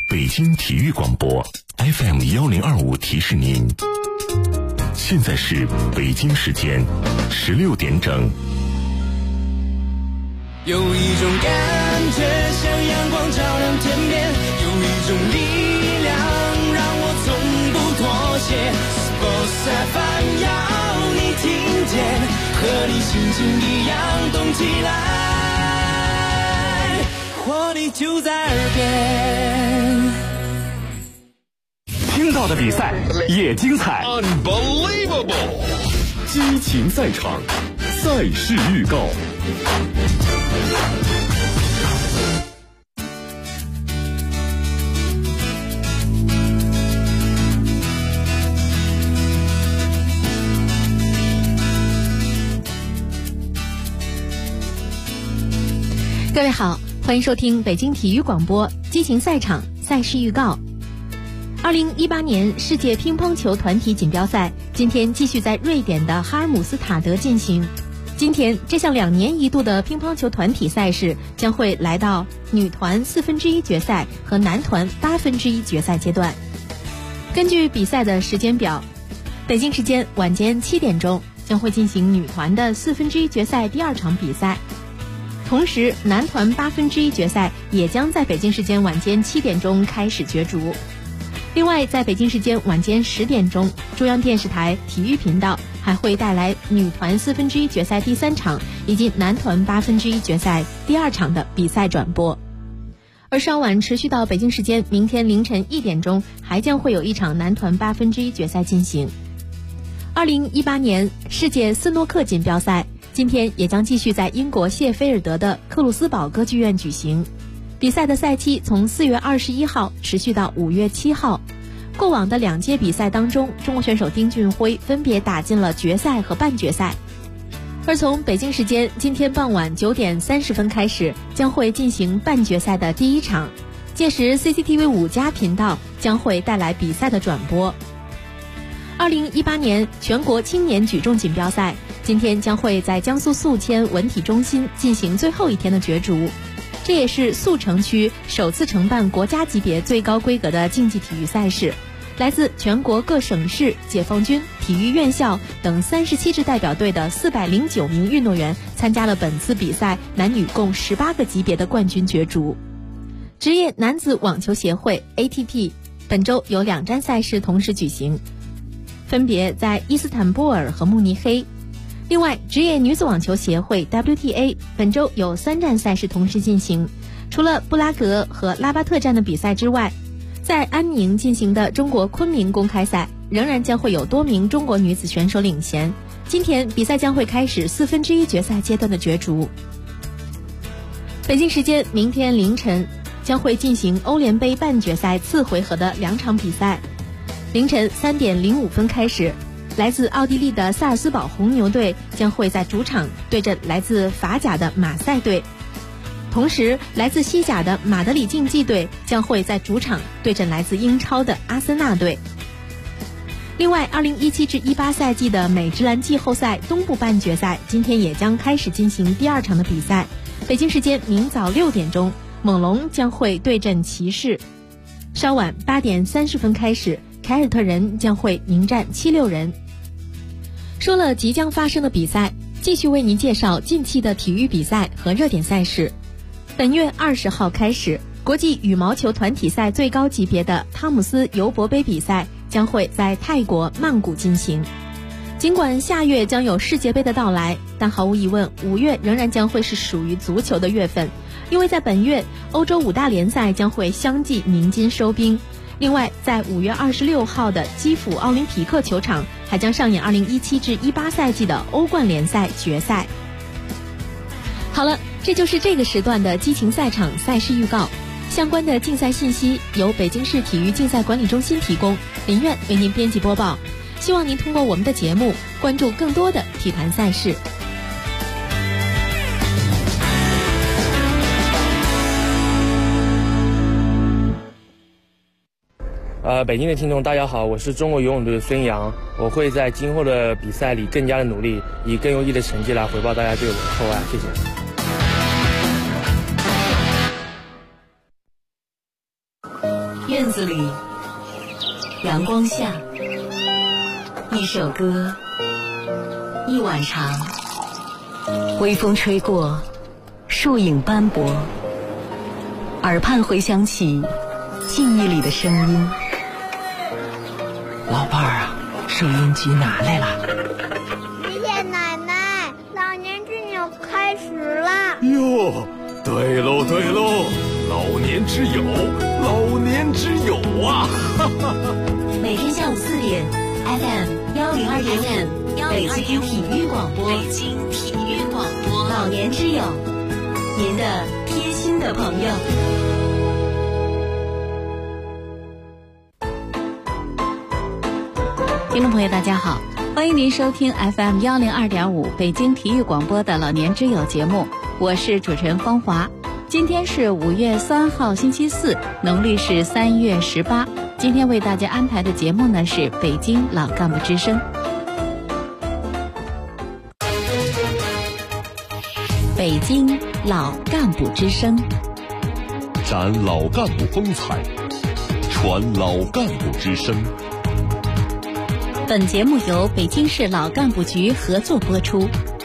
北京体育广播 FM1025 提示您，现在是北京时间16点整。 有一种感觉像阳光照亮天边，有一种力量让我从不妥协。Sports FM 要你听见，和你心情一样动起来，活力就在耳边。 听到的比赛也精彩 Unbelievable 激情赛场，赛事预告。 各位好，欢迎收听北京体育广播激情赛场赛事预告。2018年世界乒乓球团体锦标赛今天继续在瑞典的哈尔姆斯塔德进行。今天这项2年一度的乒乓球团体赛事将会来到女团1/4决赛和男团1/8决赛阶段。根据比赛的时间表，北京时间晚间7点钟将会进行女团的1/4决赛第2场比赛。同时，男团1/8决赛也将在北京时间晚间7点钟开始角逐。另外，在北京时间晚间10点钟，中央电视台体育频道还会带来女团1/4决赛第3场以及男团1/8决赛第2场的比赛转播。而稍晚持续到北京时间明天凌晨1点钟，还将会有一场男团1/8决赛进行。2018年世界斯诺克锦标赛今天也将继续在英国谢菲尔德的克鲁斯堡歌剧院举行。比赛的赛期从4月21号持续到5月7号。过往的2届比赛当中，中国选手丁俊晖分别打进了决赛和半决赛。而从北京时间今天傍晚9点30分开始，将会进行半决赛的第1场，届时 CCTV 5+频道将会带来比赛的转播。2018年全国青年举重锦标赛今天将会在江苏宿迁文体中心进行最后一天的角逐，这也是宿城区首次承办国家级别最高规格的竞技体育赛事。来自全国各省市、解放军、体育院校等37支代表队的409名运动员参加了本次比赛男女共18个级别的冠军角逐。职业男子网球协会 ATP 本周有2站赛事同时举行，分别在伊斯坦布尔和慕尼黑。另外，职业女子网球协会 WTA 本周有3站赛事同时进行，除了布拉格和拉巴特站的比赛之外，在安宁进行的中国昆明公开赛仍然将会有多名中国女子选手领衔。今天比赛将会开始1/4决赛阶段的角逐。北京时间明天凌晨将会进行欧联杯半决赛次回合的2场比赛。凌晨3点05分开始，来自奥地利的萨尔斯堡红牛队将会在主场对阵来自法甲的马赛队。同时，来自西甲的马德里竞技队将会在主场对阵来自英超的阿森纳队。另外，2017至18赛季的美职篮季后赛东部半决赛今天也将开始进行第2场的比赛。北京时间明早6点钟，猛龙将会对阵骑士。稍晚8点30分开始，凯尔特人将会迎战76人。说了即将发生的比赛，继续为您介绍近期的体育比赛和热点赛事。本月20号开始，国际羽毛球团体赛最高级别的汤姆斯尤伯杯比赛将会在泰国曼谷进行。尽管下月将有世界杯的到来，但毫无疑问5月仍然将会是属于足球的月份，因为在本月欧洲5大联赛将会相继鸣金收兵。另外，在5月26号的基辅奥林匹克球场还将上演2017至18赛季的欧冠联赛决赛。好了，这就是这个时段的激情赛场赛事预告。相关的竞赛信息由北京市体育竞赛管理中心提供，林苑为您编辑播报。希望您通过我们的节目关注更多的体坛赛事。 北京的听众大家好，我是中国游泳队的孙杨，我会在今后的比赛里更加的努力，以更优异的成绩来回报大家对我的厚爱，谢谢。 院子里，阳光下，一首歌，一晚长，微风吹过，树影斑驳，耳畔回响起记忆里的声音。 老伴儿啊，收音机拿来了。 爷爷奶奶，老年之友开始了。 哟，对喽对喽，老年之友，老年之友啊！ 每天下午4点 FM 102.5北京体育广播，北京体育广播，老年之友，您的贴心的朋友。 听众朋友大家好，欢迎您收听 FM 102.5北京体育广播的老年之友节目，我是主持人芳华。今天是5月3号星期四，农历是3月18。今天为大家安排的节目呢是北京老干部之声。北京老干部之声， 展老干部风采，传老干部之声。 本节目由北京市老干部局合作播出。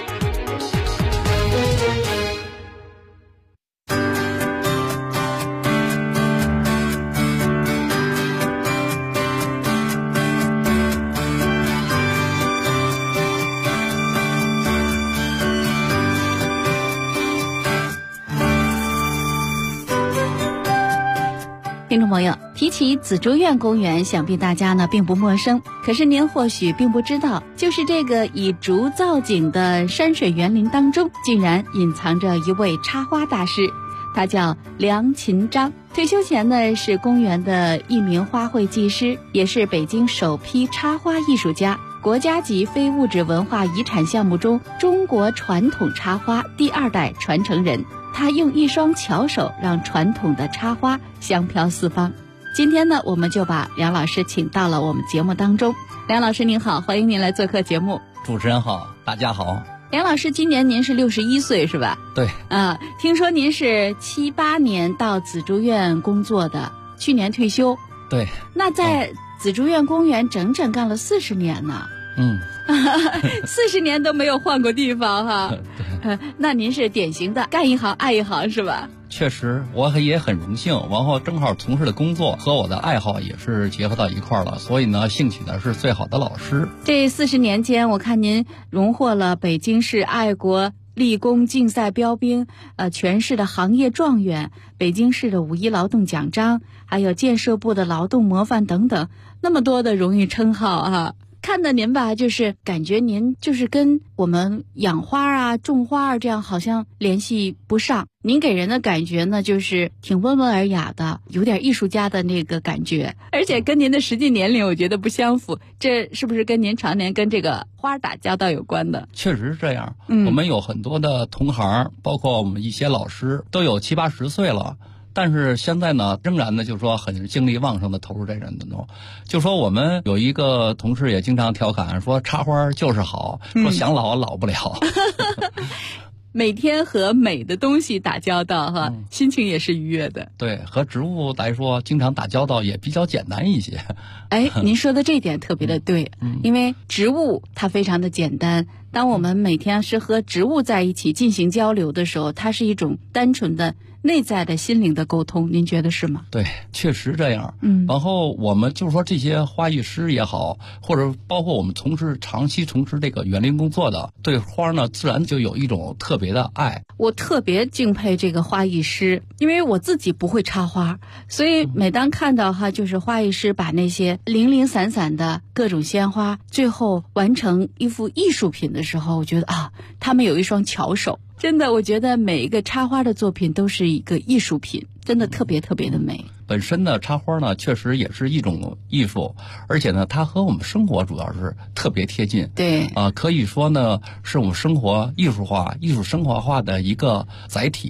听众朋友，提起紫竹院公园，想必大家呢并不陌生。可是您或许并不知道，就是这个以竹造景的山水园林当中，竟然隐藏着一位插花大师，他叫梁勤章。退休前呢是公园的一名花卉技师，也是北京首批插花艺术家，国家级非物质文化遗产项目中中国传统插花第2代传承人。他用一双巧手让传统的插花香飘四方。今天呢，我们就把梁老师请到了我们节目当中。梁老师您好，欢迎您来做客节目。 主持人好，大家好。 梁老师今年您是61岁是吧？ 对。 听说您是78年到紫竹院工作的，去年退休。 对。 那在紫竹院公园整整干了40年呢。40年都没有换过地方哈。那您是典型的干一行爱一行是吧？ 确实，我也很荣幸，然后正好从事的工作和我的爱好也是结合到一块儿了，所以呢，兴起的是最好的老师。 这40年间，我看您荣获了北京市爱国立功竞赛标兵，全市的行业状元，北京市的5·1劳动奖章，还有建设部的劳动模范等等，那么多的荣誉称号啊。看到您吧，就是感觉您就是跟我们养花啊、种花啊这样好像联系不上。您给人的感觉呢，就是挺温文尔雅的，有点艺术家的那个感觉，而且跟您的实际年龄我觉得不相符。这是不是跟您常年跟这个花打交道有关的？ 确实是这样。我们有很多的同行，包括我们一些老师，都有70、80岁了。但是现在呢，仍然呢，就是说很精力旺盛的投入这人当中。就说我们有一个同事也经常调侃说，插花就是好，说想老老不了。 每天和美的东西打交道哈，心情也是愉悦的。 对，和植物来说，经常打交道也比较简单一些。 您说的这点特别的对，因为植物它非常的简单。当我们每天是和植物在一起进行交流的时候，它是一种单纯的内在的心灵的沟通，您觉得是吗？ 对，确实这样。然后我们就是说这些花艺师也好，或者包括我们长期从事这个园林工作的，对花呢自然就有一种特别的爱。 我特别敬佩这个花艺师，因为我自己不会插花，所以每当看到就是花艺师把那些零零散散的各种鲜花最后完成一幅艺术品的时候，我觉得他们有一双巧手。真的，我觉得每一个插花的作品都是一个艺术品，真的特别特别的美。 本身呢，插花呢确实也是一种艺术，而且呢，它和我们生活主要是特别贴近。 对可以说呢，是我们生活艺术化、艺术生活化的一个载体。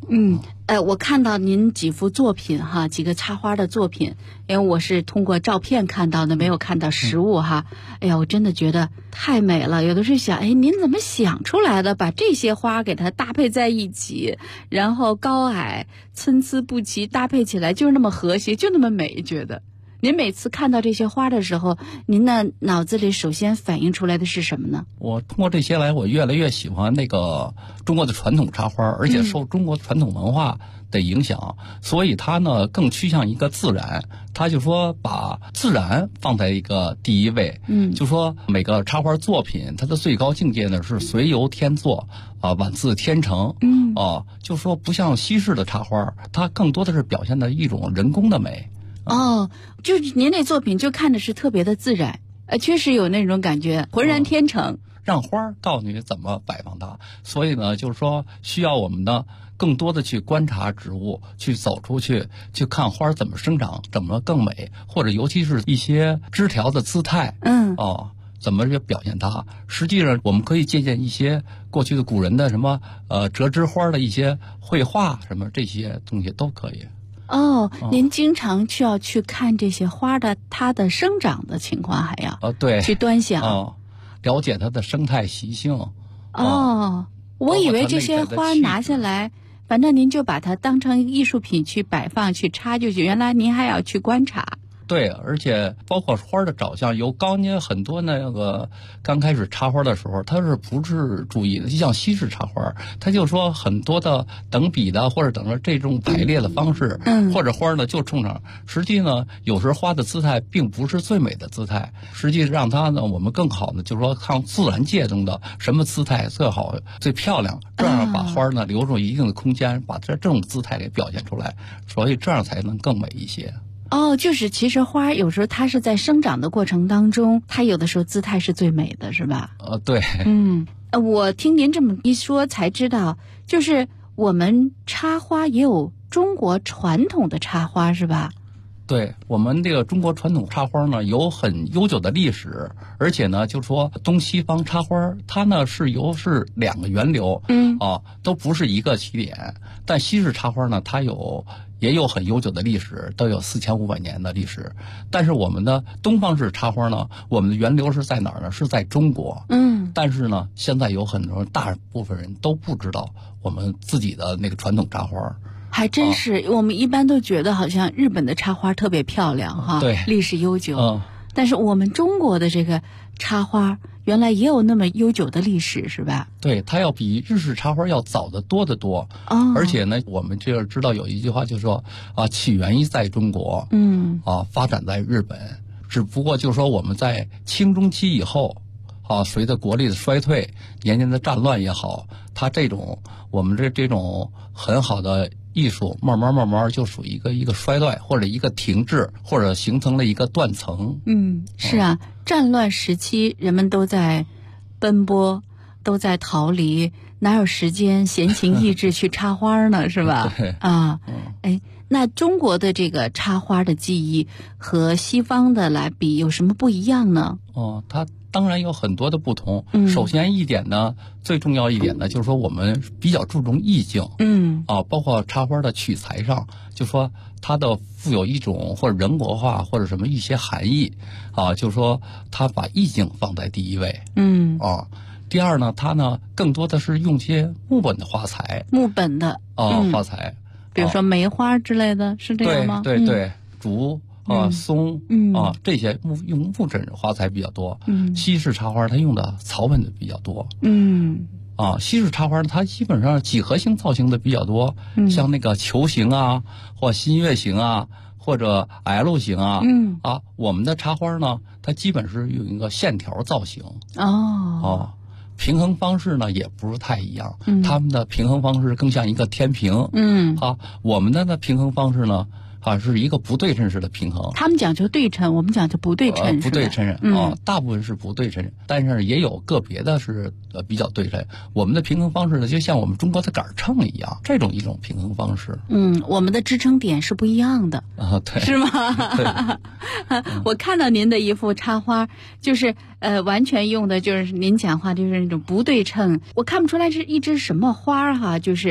我看到您几幅作品哈，几个插花的作品，因为我是通过照片看到的，没有看到实物哈。哎呀，我真的觉得太美了。有的时候想，哎，您怎么想出来的？把这些花给它搭配在一起，然后高矮参差不齐搭配起来，就是那么和谐，就那么美，觉得。您每次看到这些花的时候，您的脑子里首先反映出来的是什么呢？ 我通过这些来，我越来越喜欢那个中国的传统插花，而且受中国传统文化的影响，所以它呢更趋向一个自然。他就说把自然放在一个第一位，就说每个插花作品它的最高境界呢是随由天作啊，宛自天成，就说不像西式的插花，它更多的是表现的一种人工的美。 就是您那作品就看着是特别的自然，确实有那种感觉，浑然天成。 让花告诉你怎么摆放它，所以呢，就是说需要我们呢更多的去观察植物，去走出去，去看花怎么生长，怎么更美，或者尤其是一些枝条的姿态，怎么去表现它。实际上，我们可以借鉴一些过去的古人的什么折枝花的一些绘画，什么这些东西都可以。 您经常需要去看这些花的它的生长的情况，还要对去端详， 了解它的生态习性。 我以为这些花拿下来，反正您就把它当成艺术品去摆放去插就行，原来您还要去观察。 对，而且包括花的长相，有刚才很多那个刚开始插花的时候，它是不是注意的？就像西式插花，它就说很多的等比的或者等着这种排列的方式，或者花呢就冲上。实际呢，有时候花的姿态并不是最美的姿态，实际让它呢，我们更好的就是说看自然界中的什么姿态最好最漂亮，这样把花呢留出一定的空间，把这种姿态给表现出来，所以这样才能更美一些。 就是其实花有时候它是在生长的过程当中，它有的时候姿态是最美的，是吧？ 对。 我听您这么一说才知道，就是我们插花也有中国传统的插花，是吧？ 对，我们这个中国传统插花呢有很悠久的历史，而且呢就说东西方插花它呢是两个源流，都不是一个起点。但西式插花呢它也有很悠久的历史，都有4500年的历史。但是我们的东方式插花呢，我们的源流是在哪儿呢？是在中国。但是呢现在有很多大部分人都不知道我们自己的那个传统插花。 还真是，我们一般都觉得好像日本的插花特别漂亮哈， 对， 历史悠久。但是我们中国的这个插花原来也有那么悠久的历史，是吧？ 对，它要比日式插花要早得多得多。而且呢，我们这知道有一句话就是说起源于在中国，发展在日本。只不过就是说我们在清中期以后，随着国力的衰退，年年的战乱也好，它我们这种很好的艺术慢慢就属于一个衰败，或者一个停滞，或者形成了一个断层。 是啊，战乱时期人们都在奔波，都在逃离，哪有时间闲情逸致去插花呢？是吧？那中国的这个插花的技艺和西方的来比有什么不一样呢？ 它当然有很多的不同。首先一点呢，最重要一点呢，就是说我们比较注重意境。包括插花的取材上，就说它的富有一种或者人国化或者什么一些含义就是说它把意境放在第一位。第二呢，它呢更多的是用些木本的花材。花材。 比如说梅花之类的，是这样吗？ 对，竹松这些用木质花材比较多。西式插花它用的草本的比较多。西式插花它基本上几何形造型的比较多，像那个球形或新月形或者 L 形我们的插花呢，它基本是用一个线条造型。平衡方式呢也不是太一样，他们的平衡方式更像一个天平。我们的呢平衡方式呢是一个不对称式的平衡。 他们讲究对称，我们讲究不对称。 不对称大部分是不对称，但是也有个别的是比较对称。我们的平衡方式呢，就像我们中国的杆秤一样，这种一种平衡方式。 我们的支撑点是不一样的对， 是吗？我看到您的一幅插花，就是完全用的就是您讲话就是那种不对称，我看不出来是一只什么花就是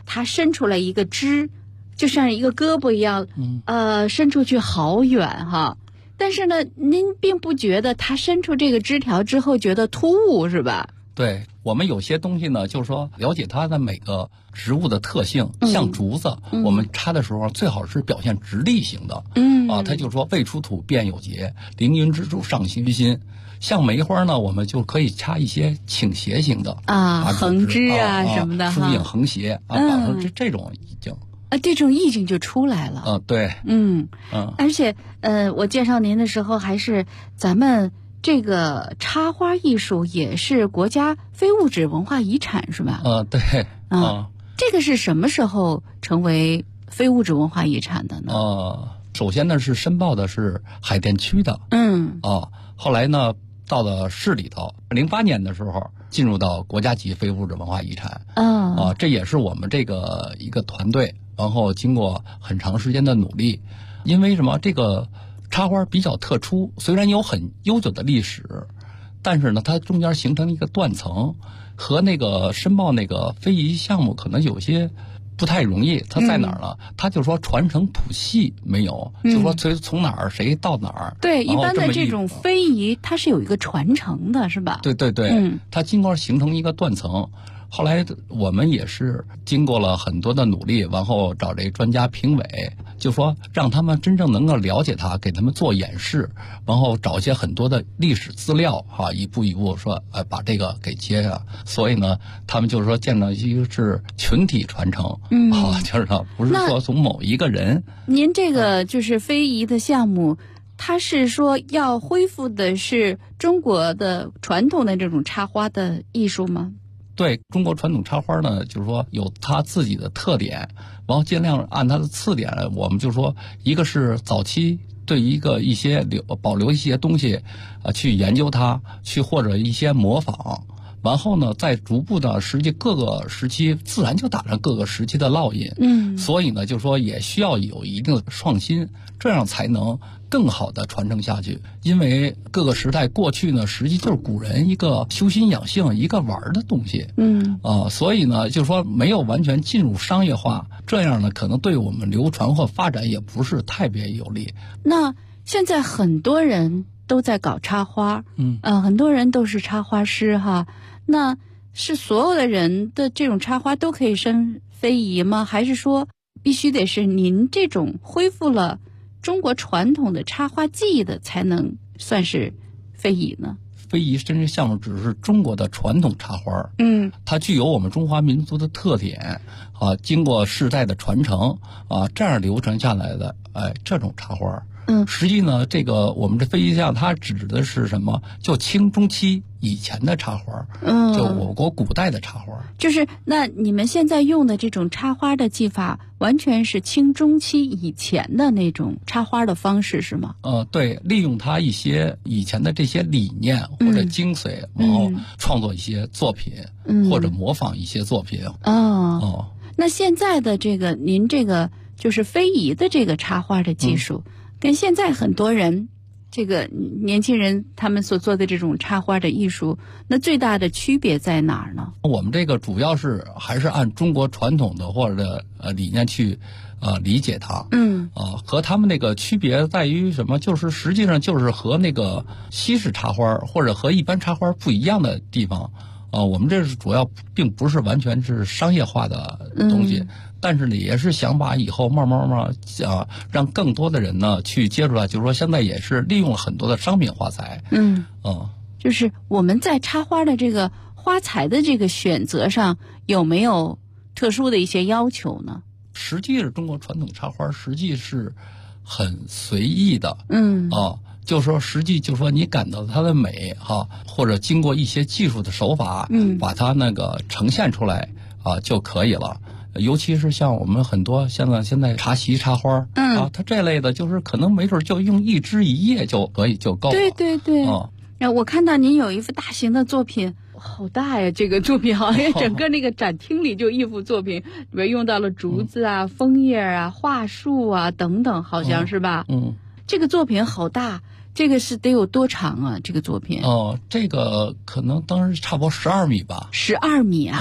它伸出来一个枝，就像一个胳膊一样，伸出去好远哈。但是呢，您并不觉得它伸出这个枝条之后觉得突兀是吧？ 对，我们有些东西呢，就是说了解它的每个植物的特性，像竹子，我们插的时候最好是表现直立型的，它就说未出土便有节，凌云之柱上虚心。像梅花呢，我们就可以插一些倾斜型的横枝什么的， 疏影横斜这种已经这种意境就出来了。 对， 而且我介绍您的时候，还是咱们这个插花艺术也是国家非物质文化遗产是吧？ 对， 这个是什么时候成为非物质文化遗产的呢？ 首先呢是申报的是海淀区的，后来呢到了市里头，08年的时候进入到国家级非物质文化遗产。这也是我们这个一个团队，然后经过很长时间的努力。因为什么？这个插花比较特殊，虽然有很悠久的历史，但是呢，它中间形成一个断层，和那个申报那个非遗项目可能有些不太容易。它在哪儿呢？它就说传承谱系没有，就说从哪儿谁到哪儿。 对，一般的这种非遗它是有一个传承的，是吧？ 对，它经过形成一个断层。后来我们也是经过了很多的努力，然后找这专家评委，就说让他们真正能够了解它，给他们做演示，然后找一些很多的历史资料一步一步说把这个给接上。所以呢，他们就是说见到一个是群体传承，就是说不是说从某一个人。 您这个就是非遗的项目，它是说要恢复的是中国的传统的这种插花的艺术吗？ 对，中国传统插花呢，就是说有它自己的特点，然后尽量按它的次点，我们就说一个是早期对一些保留一些东西去研究它，去或者一些模仿，然后呢再逐步的实际各个时期自然就打上各个时期的烙印。所以呢就是说也需要有一定的创新，这样才能更好的传承下去。因为各个时代过去呢，实际就是古人一个修心养性一个玩的东西。所以呢就是说没有完全进入商业化，这样呢可能对我们流传或发展也不是特别有利。 那现在很多人都在搞插花，很多人都是插花师哈。那是所有的人的这种插花都可以升非遗吗？还是说必须得是您这种恢复了中国传统的插花技艺的才能算是非遗呢？ 非遗真正项目只是中国的传统插花，它具有我们中华民族的特点经过世代的传承这样流传下来的这种插花。实际呢这个我们这非遗项它指的是什么？就清中期以前的插花，就我国古代的插花。 就是那你们现在用的这种插花的技法完全是清中期以前的那种插花的方式是吗？ 对，利用它一些以前的这些理念或者精髓，然后创作一些作品，或者模仿一些作品。 那现在的这个您这个就是非遗的这个插花的技术，跟现在很多人这个年轻人他们所做的这种插花的艺术，那最大的区别在哪儿呢？ 我们这个主要是还是按中国传统的或者理念去理解它。和他们那个区别在于什么？就是实际上就是和那个西式插花或者和一般插花不一样的地方。我们这是主要并不是完全是商业化的东西，但是呢也是想把以后慢慢让更多的人呢去接触它，就是说现在也是利用了很多的商品花材。 就是我们在插花的这个花材的这个选择上有没有特殊的一些要求呢？ 实际是中国传统插花实际是很随意的。就是说实际就是说你感到它的美或者经过一些技术的手法把它那个呈现出来就可以了。尤其是像我们很多现在茶席插花它这类的就是可能没准就用一枝一叶就可以就够了。 对。我看到您有一幅大型的作品，好大呀！这个作品好像整个那个展厅里就一幅作品，里面用到了竹子枫叶桦树等等，好像是吧？这个作品好大，这个是得有多长啊？这个作品？ 这个可能当时差不多12米吧。 12米啊！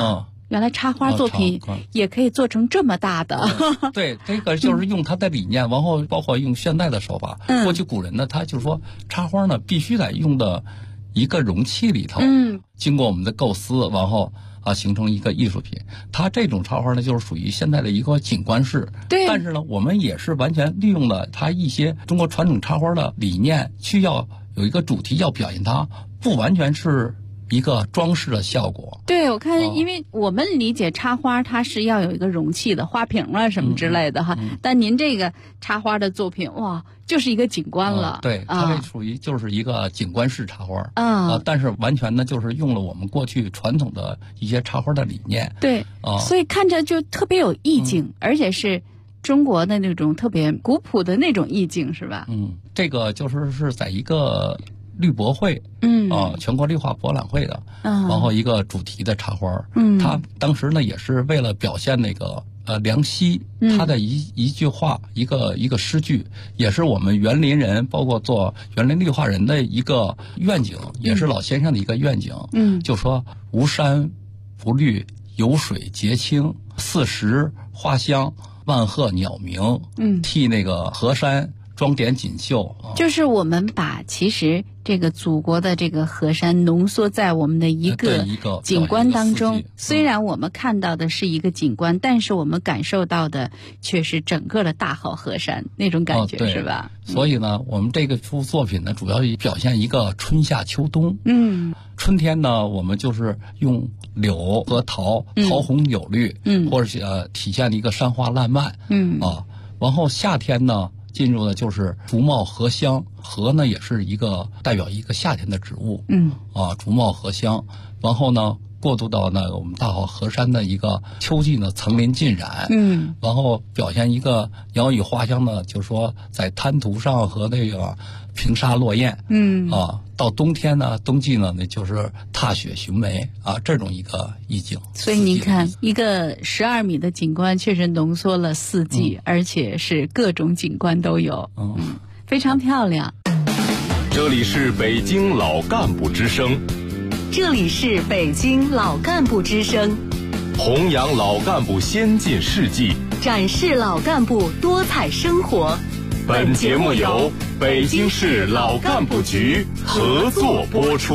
原来插花作品也可以做成这么大的。 对，这个就是用它的理念，然后包括用现代的手法。过去古人呢，他就说插花呢必须得用的一个容器里头，经过我们的构思，然后形成一个艺术品。它这种插花呢，就是属于现在的一个景观式。 对。 但是呢，我们也是完全利用了它一些中国传统插花的理念，去要有一个主题要表现它，不完全是一个装饰的效果。 对，我看，因为我们理解插花它是要有一个容器的，花瓶啊什么之类的哈。但您这个插花的作品，哇，就是一个景观了。 对，它这属于就是一个景观式插花。但是完全呢就是用了我们过去传统的一些插花的理念。 对，所以看着就特别有意境，而且是中国的那种特别古朴的那种意境，是吧？ 这个是在一个绿博会，全国绿化博览会的，然后一个主题的插花，他当时呢也是为了表现那个梁溪他的一句话，一个诗句，也是我们园林人包括做园林绿化人的一个愿景，也是老先生的一个愿景。就说无山不绿，有水洁清，四时花香，万壑鸟鸣，替那个河山装点锦绣。 就是我们把其实这个祖国的这个河山浓缩在我们的一个景观当中，虽然我们看到的是一个景观，但是我们感受到的却是整个的大好河山那种感觉，是吧？ 所以呢，我们这个幅作品呢，主要表现一个春夏秋冬。春天呢，我们就是用柳和桃红柳绿，或者体现了一个山花烂漫，然后夏天呢，进入的就是竹茂荷香，荷呢也是一个代表一个夏天的植物，竹茂荷香。然后呢，过渡到呢我们大好河山的一个秋季呢，层林尽染，然后表现一个鸟语花香呢，就是说在滩涂上和那个平沙落雁，到冬天呢，冬季呢，那就是踏雪寻梅这种一个意境。 所以您看，一个12米的景观确实浓缩了四季，而且是各种景观都有，非常漂亮。 这里是北京老干部之声， 这里是北京老干部之声， 弘扬老干部先进事迹， 展示老干部多彩生活。 本节目由北京市老干部局合作播出。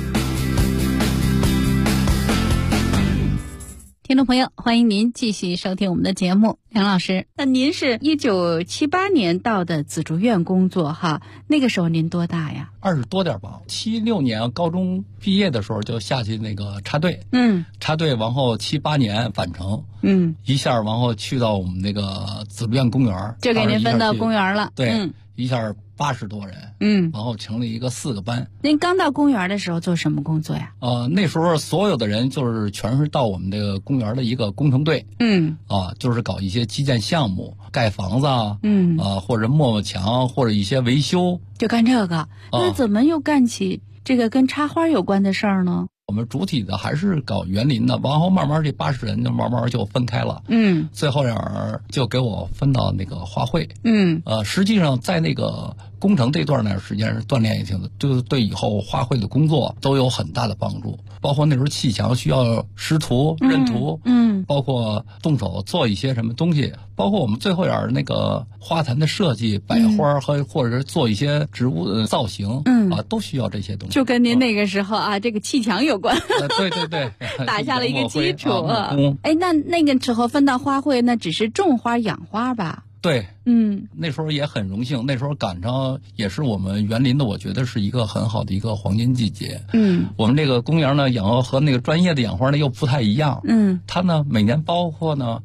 听众朋友，欢迎您继续收听我们的节目。梁老师，那您是1978年到的紫竹院工作哈，那个时候您多大呀 ？20多点吧。76年高中毕业的时候就下去那个插队，插队，然后78年返程，一下然后去到我们那个紫竹院公园， 就给您分到公园了。 对，一下80多人，然后成立一个4个班。 您刚到公园的时候做什么工作呀？ 那时候所有的人就是全是到我们这个公园的一个工程队，就是搞一些基建项目，盖房子或者抹墙，或者一些维修， 就干这个。那怎么又干起这个跟插花有关的事儿呢？ 我们主体的还是搞园林的，然后慢慢这80人就慢慢就分开了，最后就给我分到那个花卉，实际上在那个工程这段呢时间是锻炼也挺的，就是对以后花卉的工作都有很大的帮助。包括那时候砌墙需要识图、认图，包括动手做一些什么东西，包括我们最后那个花坛的设计、摆花或者是做一些植物的造型，都需要这些东西。 就跟您那个时候这个砌墙有关。 对对对， 打下了一个基础。那个时候分到花卉，那只是种花养花吧？ 对，那时候也很荣幸，那时候赶上也是我们园林的，我觉得是一个很好的一个黄金季节。我们这个公园呢养花和那个专业的养花呢又不太一样。它呢每年包括呢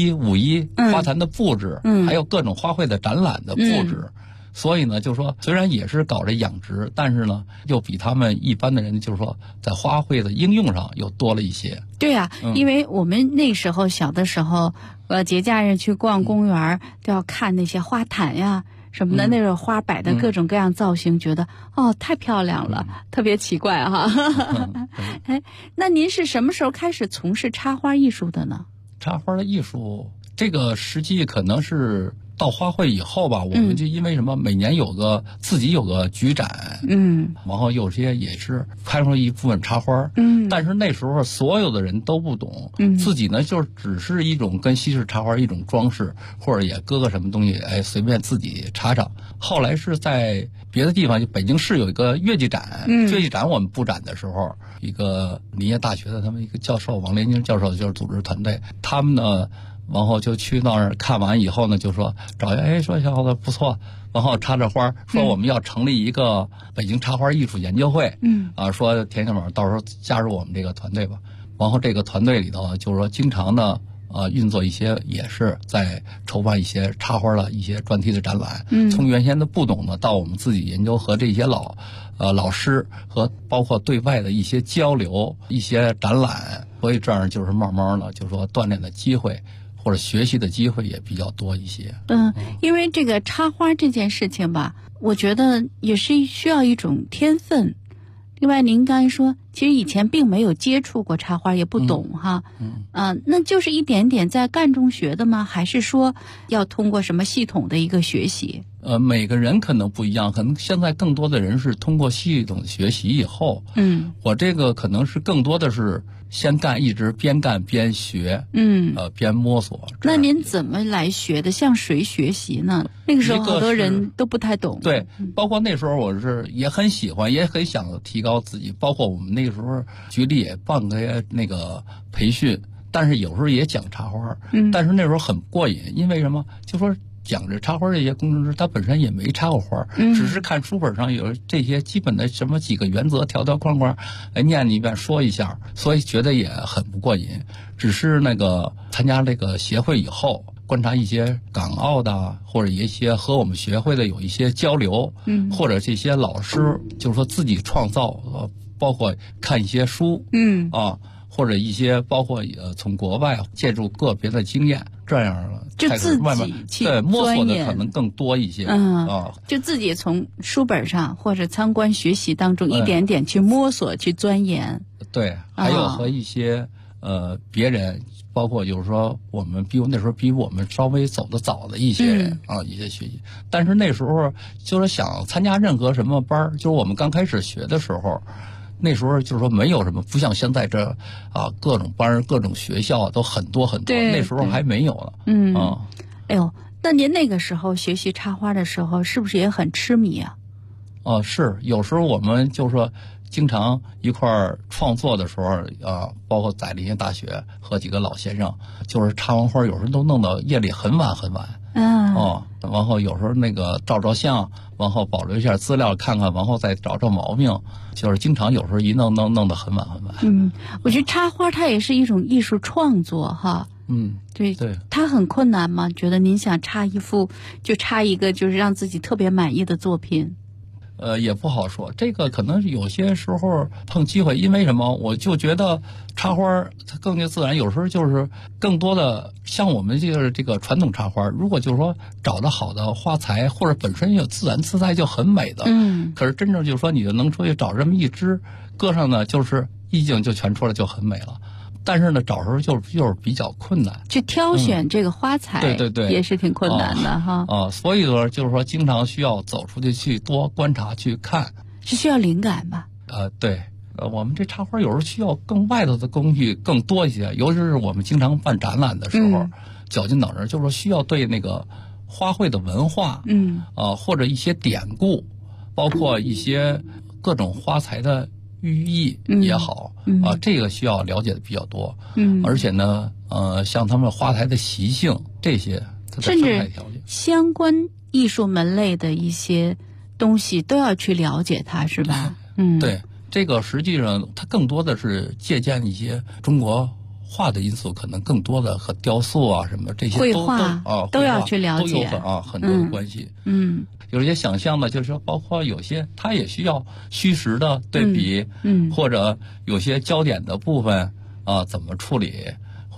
11、51花坛的布置，还有各种花卉的展览的布置。所以呢，就是说，虽然也是搞这养殖，但是呢，又比他们一般的人，就是说，在花卉的应用上又多了一些。 对呀，因为我们那时候小的时候，节假日去逛公园，都要看那些花坛呀什么的，那种花摆的各种各样造型，觉得太漂亮了，特别奇怪哈。那您是什么时候开始从事插花艺术的呢？ 插花的艺术，这个实际可能是到花卉以后吧，我们就因为什么，每年自己有个局展，然后有些也是开出一部分插花，但是那时候所有的人都不懂，自己呢就只是一种跟西式插花一种装饰，或者也搁个什么东西，随便自己插上。后来是在别的地方，就北京市有一个月季展，月季展我们布展的时候，一个林业大学的他们一个教授王连京教授就是组织团队，他们呢。然后就去那儿看完以后呢，就说找说小伙子不错，然后插着花，说我们要成立一个北京插花艺术研究会，说田小宝到时候加入我们这个团队吧。然后这个团队里头就是说经常呢运作一些，也是在筹办一些插花的一些专题的展览，从原先的不懂的到我们自己研究和这些老师和包括对外的一些交流、一些展览，所以这样就是慢慢的就是说锻炼的机会。或者学习的机会也比较多一些。 因为这个插花这件事情吧，我觉得也是需要一种天分。另外，您刚才说，其实以前并没有接触过插花，也不懂哈。那就是一点点在干中学的吗？还是说要通过什么系统的一个学习？ 每个人可能不一样，可能现在更多的人是通过系统学习以后，我这个可能是更多的是先干，一直边干边学，边摸索。 那您怎么来学的？向谁学习呢？那个时候好多人都不太懂。 对，包括那时候我是也很喜欢，也很想提高自己。包括我们那个时候局里也办个那个培训，但是有时候也讲插花，但是那时候很过瘾，因为什么？就说。讲着插花这些工程师，他本身也没插过花，只是看书本上有这些基本的什么几个原则、条条框框，念一遍说一下，所以觉得也很不过瘾。只是那个参加这个协会以后，观察一些港澳的或者一些和我们学会的有一些交流，或者这些老师就是说自己创造，包括看一些书，或者一些包括从国外借助个别的经验，这样就自己去对摸索的可能更多一些就自己从书本上或者参观学习当中一点点去摸索、去钻研。 对，还有和一些别人，包括就是说那时候比我们稍微走得早的一些人一些学习。但是那时候就是想参加任何什么班，就是我们刚开始学的时候。那时候就是说没有什么，不像现在这各种班、各种学校都很多很多，那时候还没有呢。 哎呦，那您那个时候学习插花的时候，是不是也很痴迷啊？ 是，有时候我们就是说经常一块儿创作的时候包括在林业大学和几个老先生，就是插完花，有时候都弄到夜里很晚很晚。然后有时候那个照相，然后保留一下资料看看，然后再找毛病，就是经常有时候一弄得很晚很晚。 我觉得插花它也是一种艺术创作哈。对，它很困难吗？觉得您想插一个就是让自己特别满意的作品？ 也不好说，这个可能有些时候碰机会，因为什么？我就觉得插花它更加自然，有时候就是更多的像我们这个传统插花，如果就是说找到好的花材，或者本身有自然姿态就很美的，可是真正就是说你就能出去找这么一支搁上呢，就是意境就全出来，就很美了。但是呢，找时候就是比较困难， 去挑选这个花材， 对， 也是挺困难的哈。 所以说就是说，经常需要走出去多观察去看， 是需要灵感吧？ 对，我们这插花有时候需要更外头的工具更多一些，尤其是我们经常办展览的时候，绞尽脑汁，就是说需要对那个花卉的文化，或者一些典故，包括一些各种花材的寓意也好，这个需要了解的比较多。而且呢，像他们花材的习性这些， 甚至相关艺术门类的一些东西都要去了解它，是吧？ 对，这个实际上它更多的是借鉴一些中国画的因素，可能更多的和雕塑什么这些绘画都要去了解， 都有很多的关系。有些想象的，就是说，包括有些它也需要虚实的对比，或者有些焦点的部分怎么处理，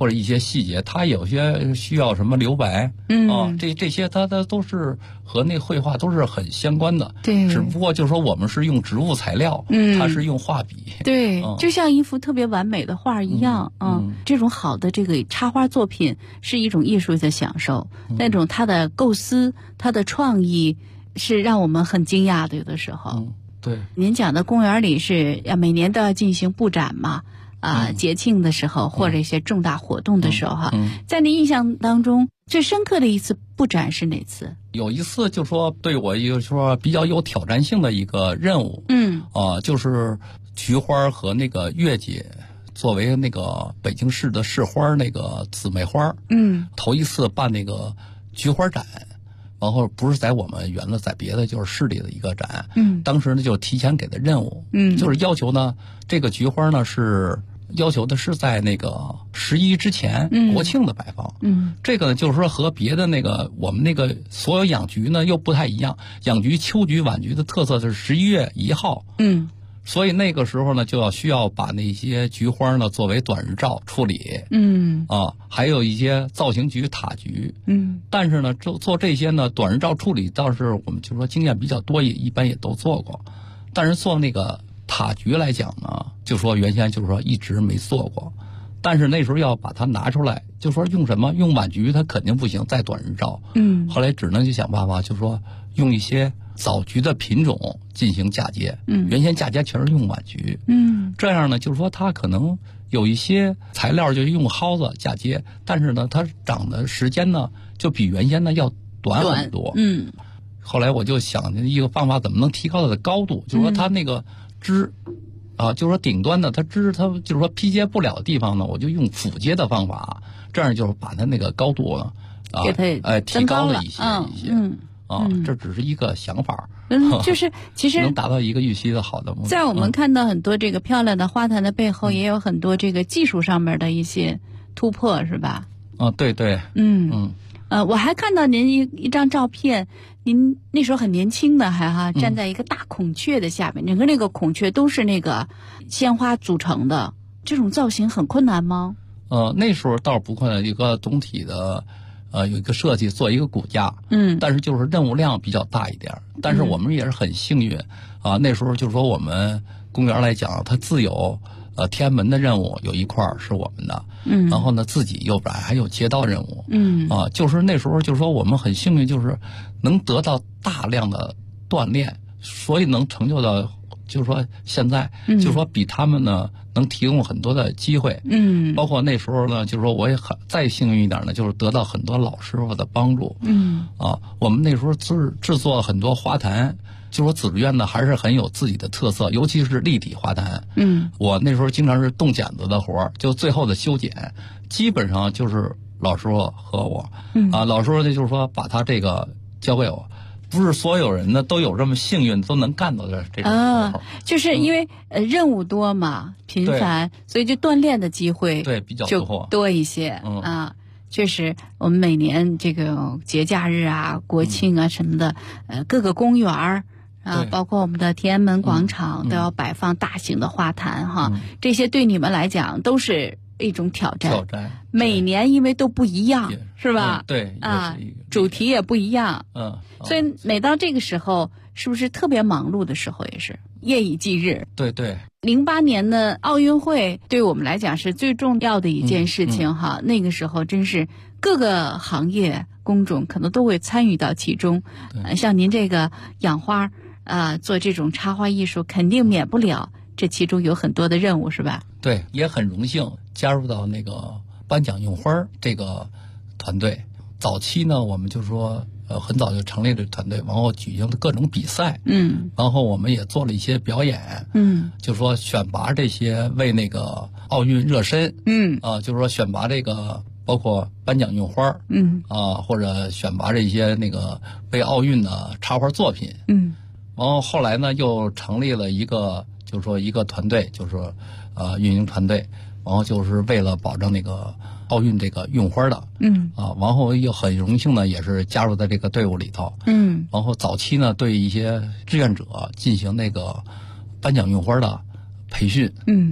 或者一些细节，它有些需要什么留白，这些它都是和那绘画都是很相关的。 对， 只不过就是说我们是用植物材料，它是用画笔。 对，就像一幅特别完美的画一样。这种好的这个插花作品是一种艺术的享受，那种它的构思、它的创意是让我们很惊讶的，有的时候。 对， 您讲的公园里是每年都要进行布展嘛？节庆的时候或者一些重大活动的时候在您印象当中最深刻的一次布展是哪次？ 有一次就说对我就是说比较有挑战性的一个任务，就是菊花和那个月季作为那个北京市的市花那个姊妹花，头一次办那个菊花展。然后不是在我们园子，在别的就是市里的一个展。当时呢就提前给的任务，就是要求呢这个菊花呢是要求的是在那个11之前，国庆的摆放。这个呢就是说和别的那个我们那个所有养菊呢又不太一样，养菊、秋菊、晚菊的特色是11月1号。所以那个时候呢，就需要把那些菊花呢作为短日照处理。还有一些造型菊、塔菊。但是呢，做这些呢短日照处理倒是我们就说经验比较多，也一般也都做过。但是做那个塔菊来讲呢，就说原先就是说一直没做过。但是那时候要把它拿出来，就说用什么？用晚菊它肯定不行，再短日照。后来只能去想办法，就说用一些早菊的品种进行嫁接。原先嫁接全是用晚菊。这样呢，就是说它可能有一些材料就用蒿子嫁接，但是呢，它长的时间呢就比原先呢要短很多。后来我就想一个方法，怎么能提高它的高度？就是说它那个枝。就是说顶端的它枝，它就是说披接不了的地方呢，我就用俯接的方法，这样就是把它那个高度呢，提高了一些。这只是一个想法。 就是其实能达到一个预期的好的目的。 在我们看到很多这个漂亮的花坛的背后，也有很多这个技术上面的一些突破，是吧？ 对对。 我还看到您一张照片，您那时候很年轻的还站在一个大孔雀的下面，整个那个孔雀都是那个鲜花组成的，这种造型很困难吗？ 那时候倒是不困难，一个总体的有一个设计做一个骨架，但是就是任务量比较大一点。但是我们也是很幸运那时候就是说我们公园来讲，它自有天安门的任务有一块是我们的，然后呢自己右边还有街道任务，就是那时候就是说我们很幸运，就是能得到大量的锻炼，所以能成就到就是说现在就是说比他们呢能提供很多的机会，包括那时候呢就是说我也再幸运一点呢，就是得到很多老师傅的帮助，我们那时候制作很多花坛。就说紫竹院呢还是很有自己的特色，尤其是立体花坛。我那时候经常是动剪子的活，就最后的修剪，基本上就是老师傅和我。老师傅就是说把他这个交给我，不是所有人呢都有这么幸运都能干到这种时候。 就是因为任务多嘛，频繁，所以就锻炼的机会比较多一些。确实，我们每年这个节假日国庆什么的，各个公园包括我们的天安门广场都要摆放大型的花坛这些对你们来讲都是一种挑战。每年因为都不一样，是吧？ 对主题也不一样。所以每到这个时候，是不是特别忙碌的时候也是夜以继日？ 对对。 08年的奥运会对我们来讲是最重要的一件事情那个时候真是各个行业工种可能都会参与到其中。像您这个养花做这种插花艺术肯定免不了这其中有很多的任务，是吧？ 对，也很荣幸加入到那个颁奖用花这个团队。早期呢我们就说很早就成立这团队，然后举行了各种比赛，然后我们也做了一些表演，就说选拔这些为那个奥运热身，就是说选拔这个包括颁奖用花，或者选拔这些那个为奥运的插花作品，然后后来呢又成立了一个就是说一个团队，就是说运营团队，然后就是为了保证那个奥运这个用花的，然后又很荣幸呢，也是加入在这个队伍里头，然后早期呢对一些志愿者进行那个颁奖用花的培训，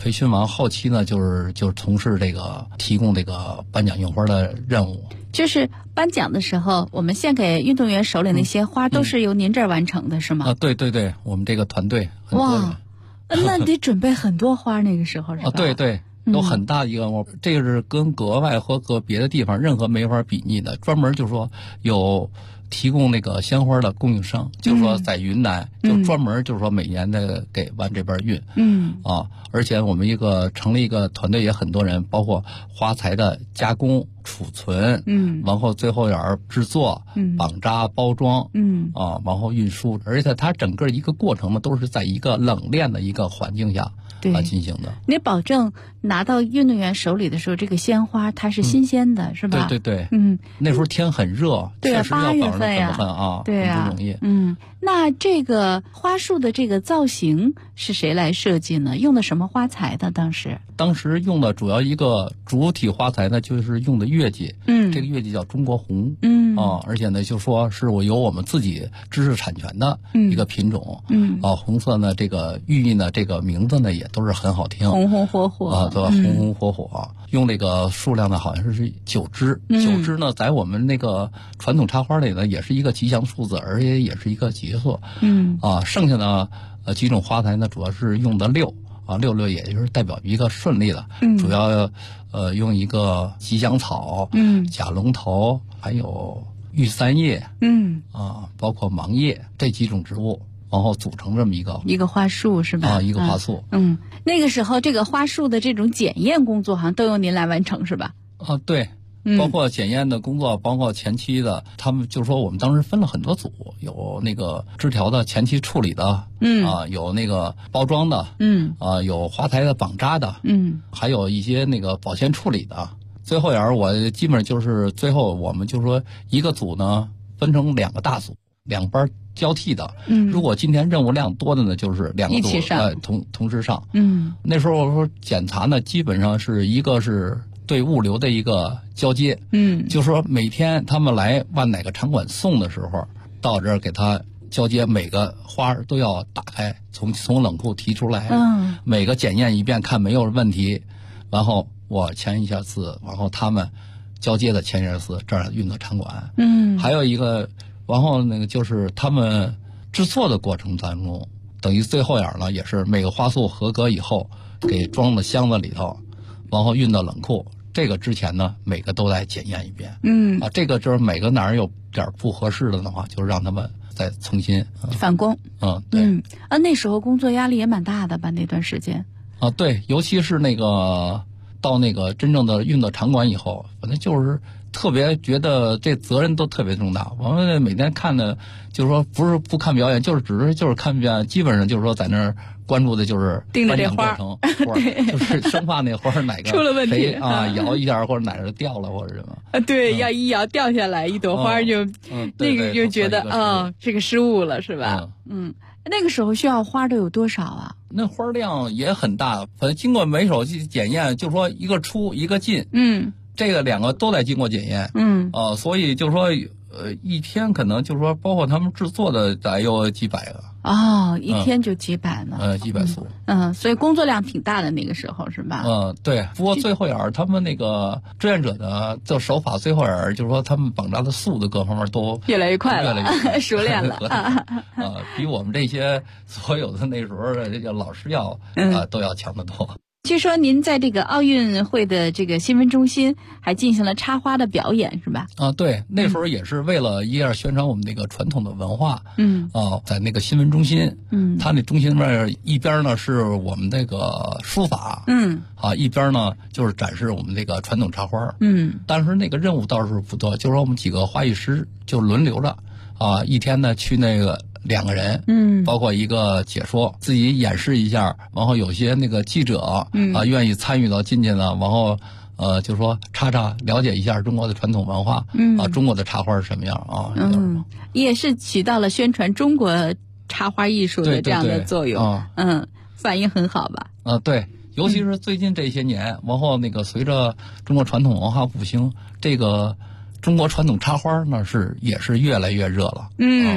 培训完后期呢，就是从事这个提供这个颁奖印花的任务。 就是颁奖的时候，我们献给运动员手里那些花都是由您这儿完成的，是吗？ 对对对，我们这个团队很多人。 哇，那得准备很多花，那个时候是吧？ 对对，有很大一个，这个是跟国外和别的地方任何没法比拟的，专门就说有提供那个鲜花的供应商，就是说在云南就专门就是说每年的给往这边运。而且我们成立一个团队，也很多人，包括花材的加工、储存，然后最后制作、绑扎、包装，然后运输，而且它整个一个过程呢，都是在一个冷链的一个环境下进行的。 你保证拿到运动员手里的时候，这个鲜花它是新鲜的，是吧？ 对对对，那时候天很热， 对啊， 确实要 8月份呀，对啊， 很不容易。 那这个花束的这个造型是谁来设计呢？用的什么花材的？当时用的主要一个主体花材呢，就是用的月季，这个月季叫中国红，而且呢，就说是有我们自己知识产权的一个品种，红色呢，这个寓意呢，这个名字呢也都是很好听， 红红火火对吧？红红火火，用这个数量呢好像是9支，9支呢，在我们那个传统插花里呢，也是一个吉祥数字，而且也是一个吉色，剩下的几种花材呢，主要是用的6，也就是代表一个顺利的，主要用一个吉祥草，甲龙头，还有玉三叶，包括芒叶这几种植物，然后组成这么一个花束，是吧？ 一个花束。 那个时候这个花束的这种检验工作好像都由您来完成，是吧？ 对。包括检验的工作，包括前期的，他们就说我们当时分了很多组，有那个枝条的前期处理的，有那个包装的，有花材的绑扎的，还有一些那个保鲜处理的。最后我基本上就是最后我们就说一个组呢分成2个大组，2班交替的。如果今天任务量多的呢，就是2个组一起上， 同时上。那时候我说检查呢，基本上是一个是对物流的一个交接，就是说每天他们来往哪个场馆送的时候，到这儿给他交接，每个花都要打开，从冷库提出来，每个检验一遍，看没有问题，然后我签一下字，然后他们交接的签一下字，这儿运到场馆。还有一个，然后那个就是他们制作的过程当中，等于最后呢，也是每个花束合格以后，给装到箱子里头，然后运到冷库。这个之前呢，每个都来检验一遍。这个就是每个哪儿有点不合适的话，就让他们再重新返工。 对。 那时候工作压力也蛮大的吧？那段时间。 对，尤其是那个到那个真正的运到场馆以后，反正就是特别觉得这责任都特别重大。我们每天看的，就是说不是不看表演，就是看表演，基本上就是说在那儿关注的就是盯着这花， 就是生怕那花哪个出了问题谁摇一下或者哪个掉了或者什么。 对，要一摇掉下来一朵花就那个就觉得这个失误了是吧？那个时候需要花都有多少啊？ 那花量也很大，反正经过每手检验，就说一个出一个进，这个2个都得经过检验，所以就说一天可能就是说，包括他们制作的得有几百个。 一天就几百呢？ 几百束。 所以工作量挺大的那个时候是吧？ 对。不过最后他们那个志愿者的这手法，最后就是说他们绑扎的速度各方面都越来越快了，熟练了比我们这些所有的那时候的这个老师都要强得多。 据说您在这个奥运会的这个新闻中心还进行了插花的表演是吧？ 对，那时候也是为了一下宣传我们那个传统的文化。在那个新闻中心，它那中心面一边呢是我们那个书法，一边呢就是展示我们这个传统插花。但是那个任务倒是不多，就是说我们几个花艺师就轮流着，一天呢去那个2个人，包括一个解说，自己演示一下，然后有些那个记者愿意参与到进去呢，然后就说了解一下中国的传统文化，中国的插花是什么样也是起到了宣传中国插花艺术的这样的作用。反应很好吧？ 对，尤其是最近这些年，然后那个随着中国传统文化复兴，这个中国传统插花呢也是越来越热了。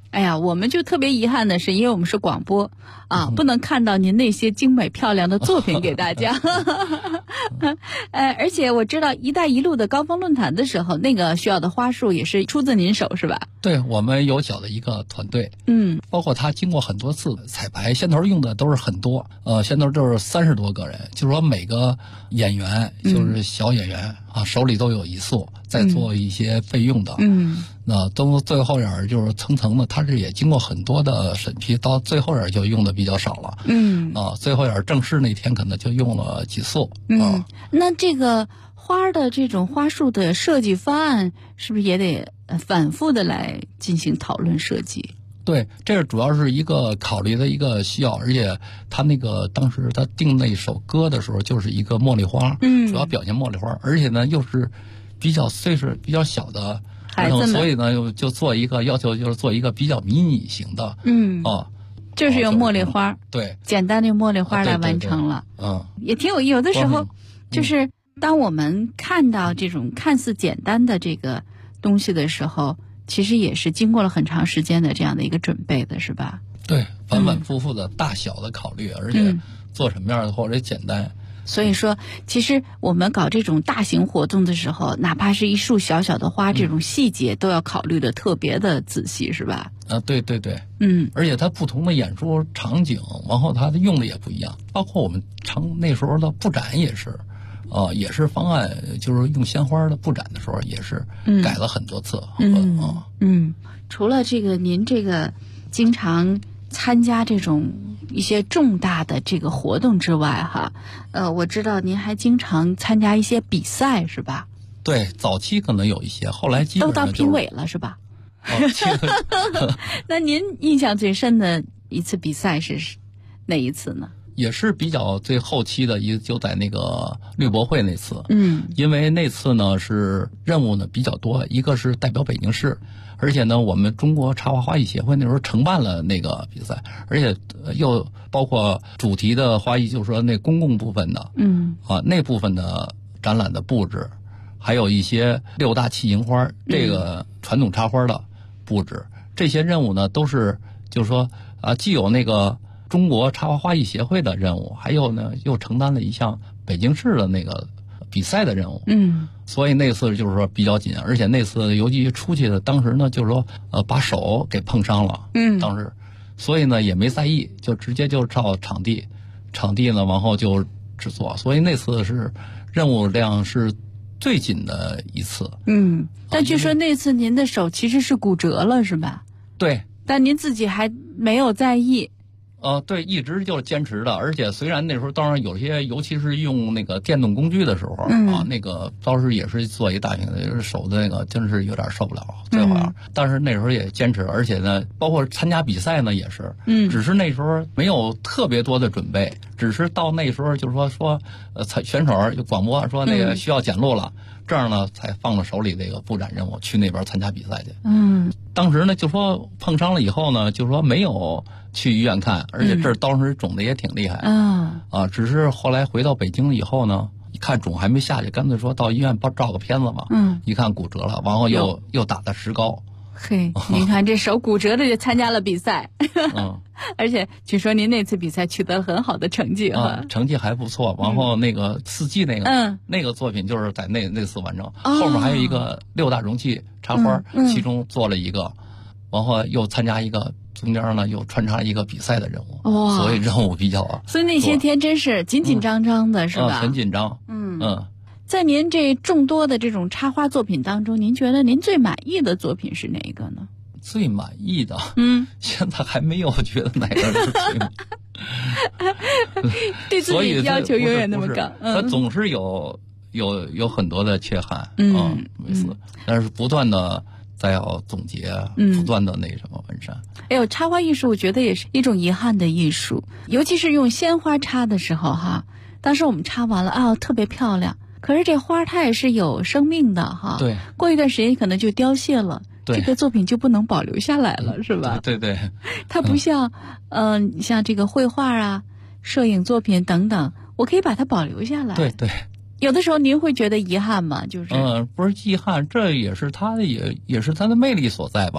哎呀，我们就特别遗憾的是，因为我们是广播啊，不能看到您那些精美漂亮的作品给大家。而且我知道“一带一路”的高峰论坛的时候，那个需要的花束也是出自您手，是吧？ 对，我们有小的一个团队，包括他经过很多次彩排，先头用的都是很多，先头就是30多个人，就是说每个演员就是小演员啊，手里都有一束，在做一些备用的，那都最后眼就是层层的，它是也经过很多的审批，到最后眼就用的比较少了，最后眼正式那天可能就用了几束， 那这个花的这种花束的设计方案，是不是也得反复的来进行讨论设计？ 对，这是主要是一个考虑的一个需要，而且他那个当时他定那首歌的时候，就是一个茉莉花，主要表现茉莉花，而且呢又是比较岁数比较小的孩子们，所以呢就做一个要求，就是做一个比较迷你型的， 就是用茉莉花， 对， 简单的茉莉花来完成了，也挺有的时候，就是当我们看到这种看似简单的这个东西的时候，其实也是经过了很长时间的这样的一个准备的，是吧？ 对，反反复复的大小的考虑，而且做什么样的或者简单。 所以说，其实我们搞这种大型活动的时候，哪怕是一束小小的花，这种细节都要考虑的特别的仔细，是吧？ 对对对，而且它不同的演出场景，然后它的用的也不一样，包括我们那时候的布展也是。也是方案，就是用鲜花的布展的时候，也是改了很多次。 除了这个，您这个经常参加这种一些重大的这个活动之外，哈，我知道您还经常参加一些比赛，是吧？ 对，早期可能有一些，后来基本上都到评委了，是吧？那您印象最深的一次比赛是哪一次呢？ 也是比较最后期的就在那个绿博会那次，因为那次呢是任务呢比较多，一个是代表北京市，而且呢我们中国插花花艺协会那时候承办了那个比赛，而且又包括主题的花艺，就是说那公共部分的，那部分的展览的布置，还有一些6大器型花这个传统插花的布置，这些任务呢都是就是说既有那个中国插花花艺协会的任务，还有呢又承担了一项北京市的那个比赛的任务，所以那次就是说比较紧，而且那次尤其出去的当时呢就是说把手给碰伤了，当时所以呢也没在意，就直接就照场地呢往后就制作，所以那次是任务量是最紧的一次。 但据说那次您的手其实是骨折了，是吧？ 对， 但您自己还没有在意。 对，一直就是坚持的，而且虽然那时候当然有些，尤其是用那个电动工具的时候，那个当时也是做一大型的，手的那个真是有点受不了，最后但是那时候也坚持，而且呢，包括参加比赛呢也是，只是那时候没有特别多的准备，只是到那时候就是说选手就广播说那个需要检录了，这样呢才放了手里这个布展任务去那边参加比赛去。当时呢就说碰伤了以后呢，就说没有去医院看，而且这当时肿的也挺厉害，只是后来回到北京以后呢，一看肿还没下去，干脆说到医院照个片子吧，一看骨折了，然后又打的石膏。 嘿，您看这手骨折的就参加了比赛，而且据说您那次比赛取得了很好的成绩成绩还不错。然后那个四季那个作品就是在那次完成，后面还有一个6大容器插花，其中做了一个，然后又参加一个，中间呢又穿插一个比赛的任务，所以任务比较所以那些天真是紧紧张张的，是吧？ 很紧张。 在您这众多的这种插花作品当中，您觉得您最满意的作品是哪一个呢？ 最满意的，现在还没有觉得哪个是最满意。 对自己要求永远那么高， 它总是有很多的缺憾，每次，但是不断的再要总结，不断的那什么完善。 哎呦，插花艺术我觉得也是一种遗憾的艺术，尤其是用鲜花插的时候哈，当时我们插完了特别漂亮，可是这花它也是有生命的哈， 对， 过一段时间可能就凋谢了，这个作品就不能保留下来了，是吧？ 对对， 它不像像这个绘画摄影作品等等，我可以把它保留下来。 对对。 有的时候您会觉得遗憾吗？就是不是遗憾，这也是它的也是它的魅力所在吧。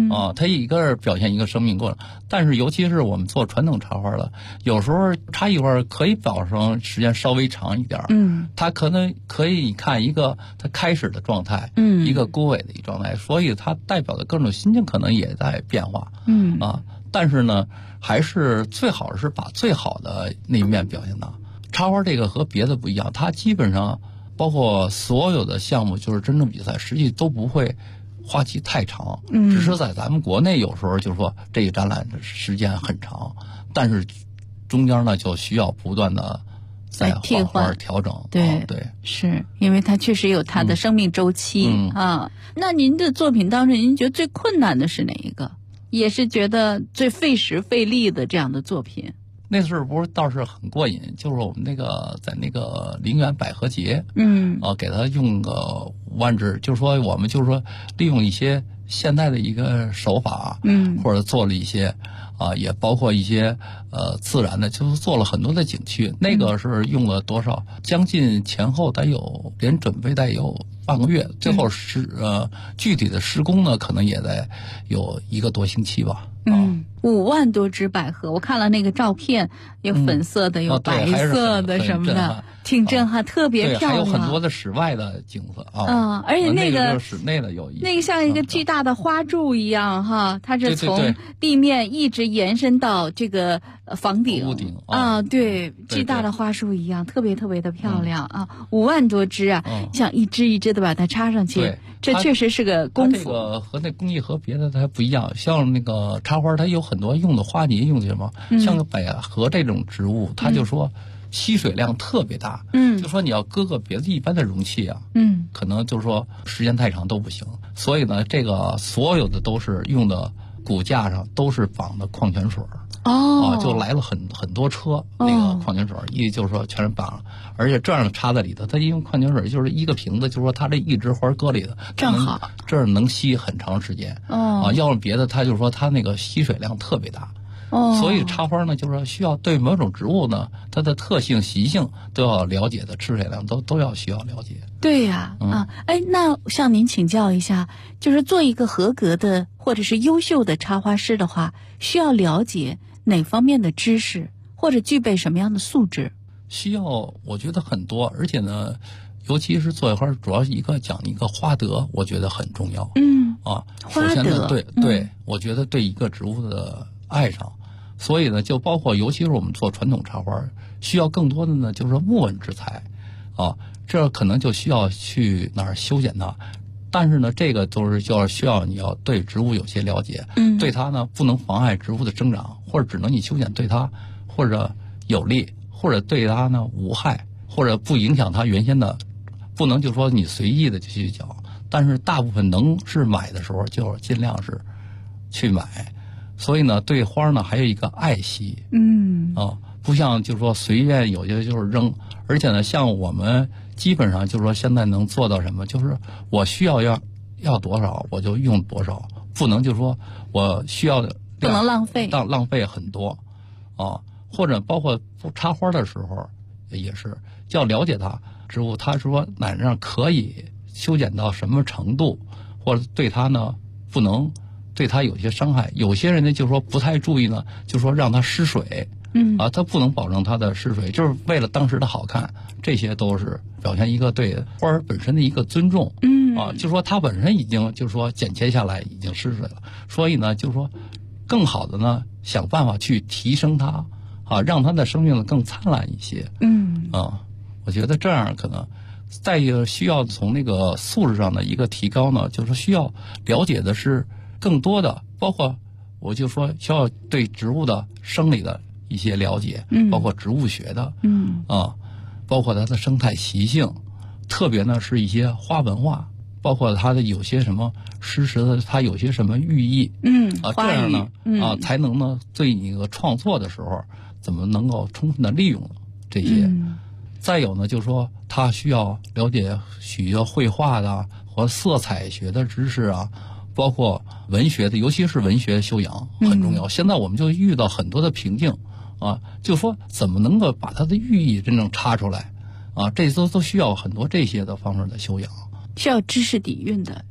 它一个是表现一个生命过程，但是尤其是我们做传统插花的，有时候插一花可以保证时间稍微长一点，它可能可以看一个它开始的状态，一个枯萎的一个状态，所以它代表的各种心情可能也在变化，但是呢，还是最好是把最好的那一面表现到。插花这个和别的不一样，它基本上包括所有的项目，就是真正比赛，实际都不会花期太长，只是在咱们国内有时候就是说这个展览的时间很长，但是中间呢就需要不断的在换花调整。 对，是因为它确实有它的生命周期啊。那您的作品当中，您觉得最困难的是哪一个？也是觉得最费时费力的这样的作品？ 那次不是倒是很过瘾，就是我们那个在那个陵园百合节，给他用个5万支，就是说我们就是说利用一些现代的一个手法，或者做了一些也包括一些自然的，就是做了很多的景区。那个是用了多少？将近前后得有连准备得有半个月，最后具体的施工呢，可能也得有1个多星期吧。 5万多只百合，我看了那个照片，有粉色的，有白色的什么的，挺震撼，特别漂亮。 还有很多的室外的景色而且那个就是室内的有那个像一个巨大的花柱一样哈，它是从地面一直延伸到这个房顶、 屋顶对，巨大的花束一样，特别特别的漂亮5万多只啊，像一只一只的把它插上去，这确实是个功夫。 这个和那工艺和别的它不一样，像那个插花，它有很多用的花泥用什么，像个百合这种植物，它就说吸水量特别大，就说你要搁个别的一般的容器啊，可能就是说时间太长都不行。所以呢，这个所有的都是用的骨架上都是绑的矿泉水就来了很多车那个矿泉水，就是说全是绑了，而且这样插在里头，它因为矿泉水就是一个瓶子，就是说它这一枝花搁里头正好， 这儿能吸很长时间要是别的，它就是说它那个吸水量特别大。所以插花呢，就是说需要对某种植物呢，它的特性习性都要了解的，吃水量都要需要了解。 对呀，那向您请教一下，就是做一个合格的或者是优秀的插花师的话，需要了解哪方面的知识，或者具备什么样的素质？ 需要，我觉得很多，而且呢，尤其是做一花，主要是讲一个花德，我觉得很重要。首先呢，对，我觉得对一个植物的爱上。所以呢，就包括尤其是我们做传统插花，需要更多的呢，就是说木纹之材这可能就需要去哪儿修剪它。但是呢，这个都是就需要你要对植物有些了解，对它呢不能妨碍植物的生长，或者只能你修剪对它或者有利，或者对它呢无害，或者不影响它原先的，不能就说你随意的就去搅。但是大部分能是买的时候，就尽量是去买。所以呢，对花呢还有一个爱惜，不像就是说随便有些就是扔，而且呢，像我们基本上就是说现在能做到什么，就是我需要多少我就用多少，不能就是说我需要的不能浪费很多或者包括插花的时候也是要了解它植物，它说哪样可以修剪到什么程度，或者对它呢不能对它有些伤害。有些人呢就说不太注意呢，就说让它失水，它不能保证它的失水，就是为了当时的好看，这些都是表现一个对花儿本身的一个尊重，就说它本身已经就是说剪切下来已经失水了，所以呢就是说更好的呢想办法去提升它让它的生命呢更灿烂一些。我觉得这样可能再一个需要从那个素质上的一个提高呢，就是需要了解的是更多的，包括我就说需要对植物的生理的一些了解，包括植物学的，包括它的生态习性，特别呢是一些花文化，包括它的有些什么诗词的，它有些什么寓意，这样呢才能呢对你个创作的时候怎么能够充分的利用这些。再有呢，就是说他需要了解许多绘画的和色彩学的知识包括文学的，尤其是文学修养很重要。现在我们就遇到很多的瓶颈就说怎么能够把它的寓意真正插出来这都需要很多这些的方面的修养， 需要知识底蕴的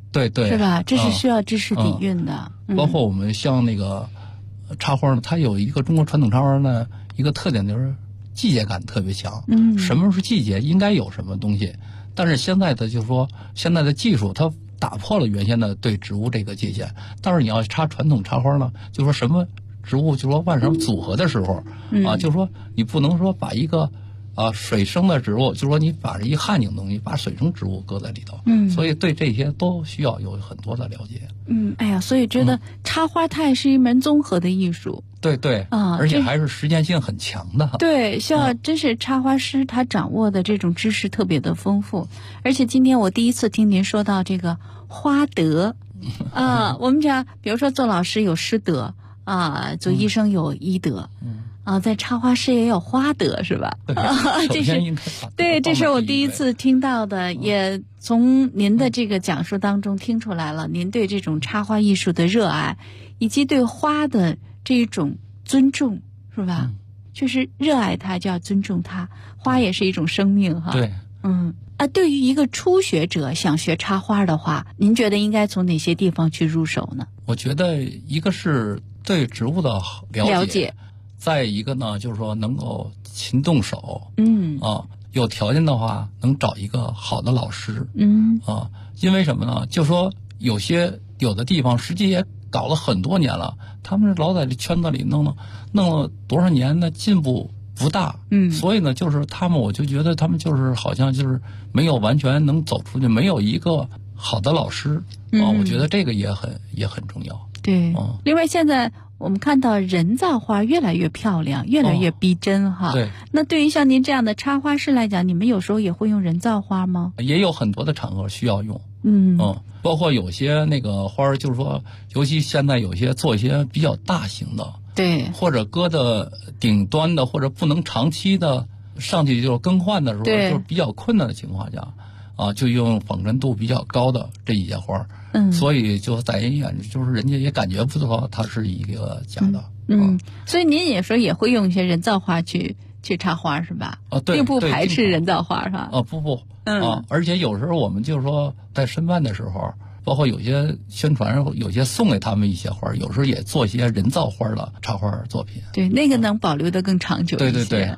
对对， 是吧？这是需要知识底蕴的。 包括我们像那个插花呢，它有一个中国传统插花呢一个特点就是季节感特别强。什么是季节，应该有什么东西。但是现在的就是说，现在的技术它打破了原先的对植物这个界限。但是你要插传统插花呢，就说什么植物就说万什组合的时候就说你不能说把一个水生的植物，就说你把一旱景东西把水生植物搁在里头。所以对这些都需要有很多的了解。 哎呀，所以觉得插花它也是一门综合的艺术。 对对而且还是实践性很强的。 对，需要真是插花师他掌握的这种知识特别的丰富。而且今天我第一次听您说到这个花德我们讲比如说做老师有师德做医生有医德在插花师也有花德，是吧？这是对，这是我第一次听到的，也从您的这个讲述当中听出来了，您对这种插花艺术的热爱，以及对花的这种尊重，是吧？就是热爱它就要尊重它，花也是一种生命哈。 对， 对于一个初学者想学插花的话，您觉得应该从哪些地方去入手呢？ 我觉得一个是对植物的了解。再一个呢，就是说能够勤动手，有条件的话能找一个好的老师，因为什么呢？就说有的地方实际也搞了很多年了，他们老在这圈子里弄了多少年呢，进步不大，所以呢，就是我就觉得他们就是好像就是没有完全能走出去，没有一个好的老师我觉得这个也很重要。 对，另外现在我们看到人造花越来越漂亮，越来越逼真哈。 对。 那对于像您这样的插花师来讲，你们有时候也会用人造花吗？ 也有很多的场合需要用。包括有些那个花就是说，尤其现在有些做一些比较大型的， 对， 或者搁的顶端的，或者不能长期的上去就是更换的时候，就是比较困难的情况下就用仿真度比较高的这一些花。所以就在人眼就是人家也感觉不到它是一个假的。 所以您也说也会用一些人造花去插花是吧？ 对， 并不排斥人造花是吧？ 不而且有时候我们就是说在申办的时候，包括有些宣传，有些送给他们一些花，有时候也做一些人造花的插花作品。 对，那个能保留得更长久一些。 对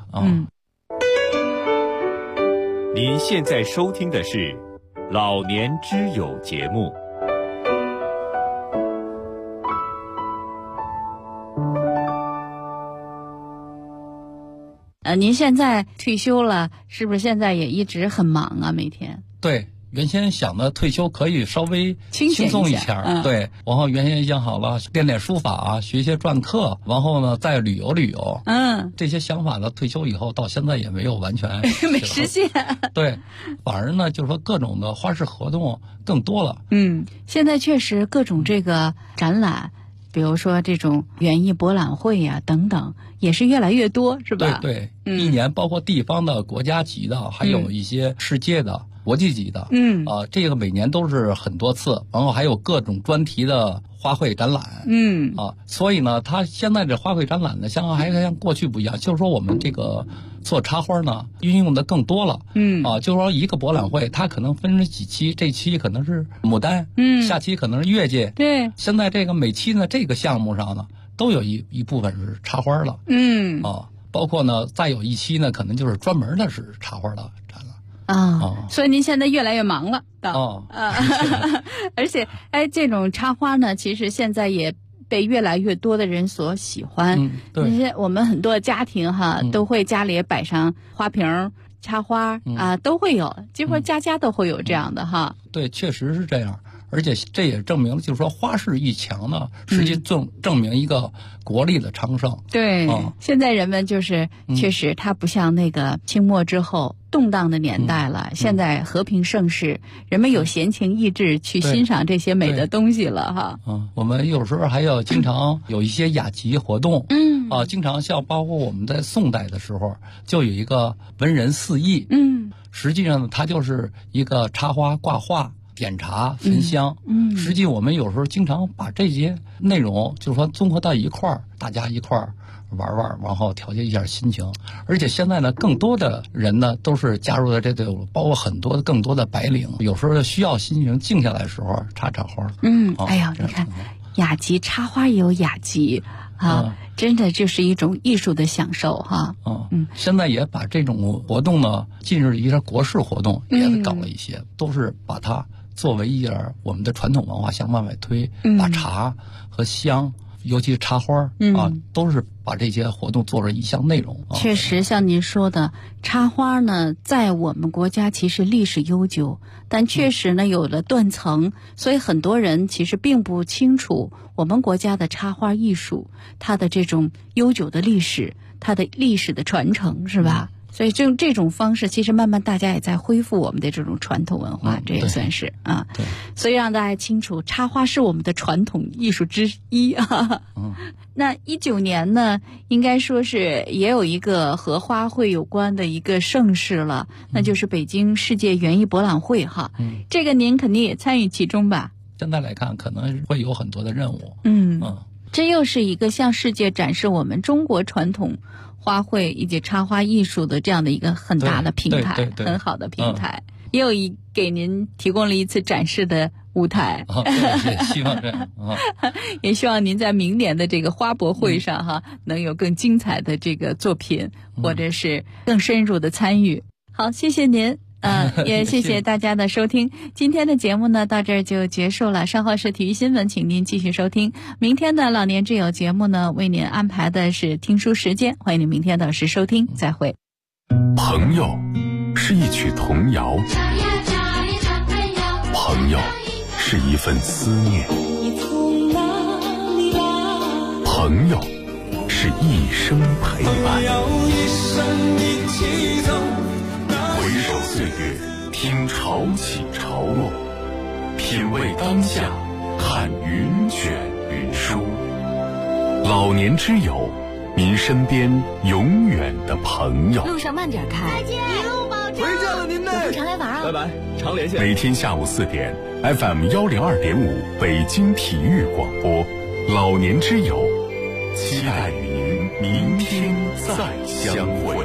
您现在收听的是老年之友节目。 您现在退休了，是不是现在也一直很忙啊？每天？ 对，原先想的退休可以稍微轻松一下，对。然后原先想好了练书法学一些篆刻，然后呢再旅游。这些想法呢，退休以后到现在也没有完全没实现。 对，反而呢就是说各种的花式活动更多了。 现在确实各种这个展览。比如说这种园艺博览会等等，也是越来越多，是吧？ 对，一年包括地方的、国家级的，还有一些世界的、国际级的，这个每年都是很多次，然后还有各种专题的花卉展览，所以呢，它现在这花卉展览呢，还像过去不一样，就是说我们这个做插花呢，运用的更多了，就是说一个博览会，它可能分成几期，这期可能是牡丹，下期可能是月季， 对，现在这个每期呢，这个项目上呢，都有一部分是插花了，包括呢，再有一期呢，可能就是专门的是插花的展览。 所以您现在越来越忙了，而且这种插花呢，其实现在也被越来越多的人所喜欢。对，我们很多家庭都会家里摆上花瓶、插花都会有，几乎家家都会有这样的哈。 对，确实是这样。而且这也证明了，就是说花式一强呢，实际证明一个国力的昌盛。 对，现在人们就是确实，它不像那个清末之后动荡的年代了，现在和平盛世，人们有闲情逸致去欣赏这些美的东西了哈。 我们有时候还要经常有一些雅集活动，经常像包括我们在宋代的时候，就有一个文人四艺，实际上呢，它就是一个插花挂画。 点茶焚香。实际我们有时候经常把这些内容就是说综合到一块儿，大家一块儿玩玩，然后调节一下心情。而且现在呢，更多的人呢都是加入了这队伍，包括很多更多的白领，有时候需要心情静下来的时候插插花。 哎呀，你看雅集插花也有雅集啊，真的就是一种艺术的享受哈。 现在也把这种活动呢，近日一些国事活动也搞了一些，都是把它作为一点我们的传统文化向外推，把茶和香，尤其是插花都是把这些活动做了一项内容。 确实，像您说的，插花呢，在我们国家其实历史悠久，但确实呢有了断层，所以很多人其实并不清楚我们国家的插花艺术它的这种悠久的历史，它的历史的传承，是吧？所以这种方式，其实慢慢大家也在恢复我们的这种传统文化，这也算是啊。对，所以让大家清楚，插花是我们的传统艺术之一啊。那19年呢，应该说是也有一个和花卉有关的一个盛事了，那就是北京世界园艺博览会哈。这个您肯定也参与其中吧？ 现在来看，可能会有很多的任务。 这又是一个向世界展示我们中国传统花卉以及插花艺术的这样的一个很大的平台，很好的平台，也有给您提供了一次展示的舞台。 也希望这样也希望您在明年的这个花博会上能有更精彩的这个作品，或者是更深入的参与。好，谢谢您。也谢谢大家的收听。今天的节目呢，到这儿就结束了。稍后是体育新闻，请您继续收听。明天的老年之友节目呢，为您安排的是听书时间，欢迎您明天到时收听。再会。 朋友是一曲童谣，朋友是一份思念，朋友是一生陪伴。回首岁月，听潮起潮落，品味当下，看云卷云舒。老年之友，您身边永远的朋友。 路上慢点开， 再见，一路保重。 回见了您嘞， 常来玩啊！ 拜拜，常连线。 每天下午4点 ，FM 102.5北京体育广播，老年之友，期待与您明天再相会。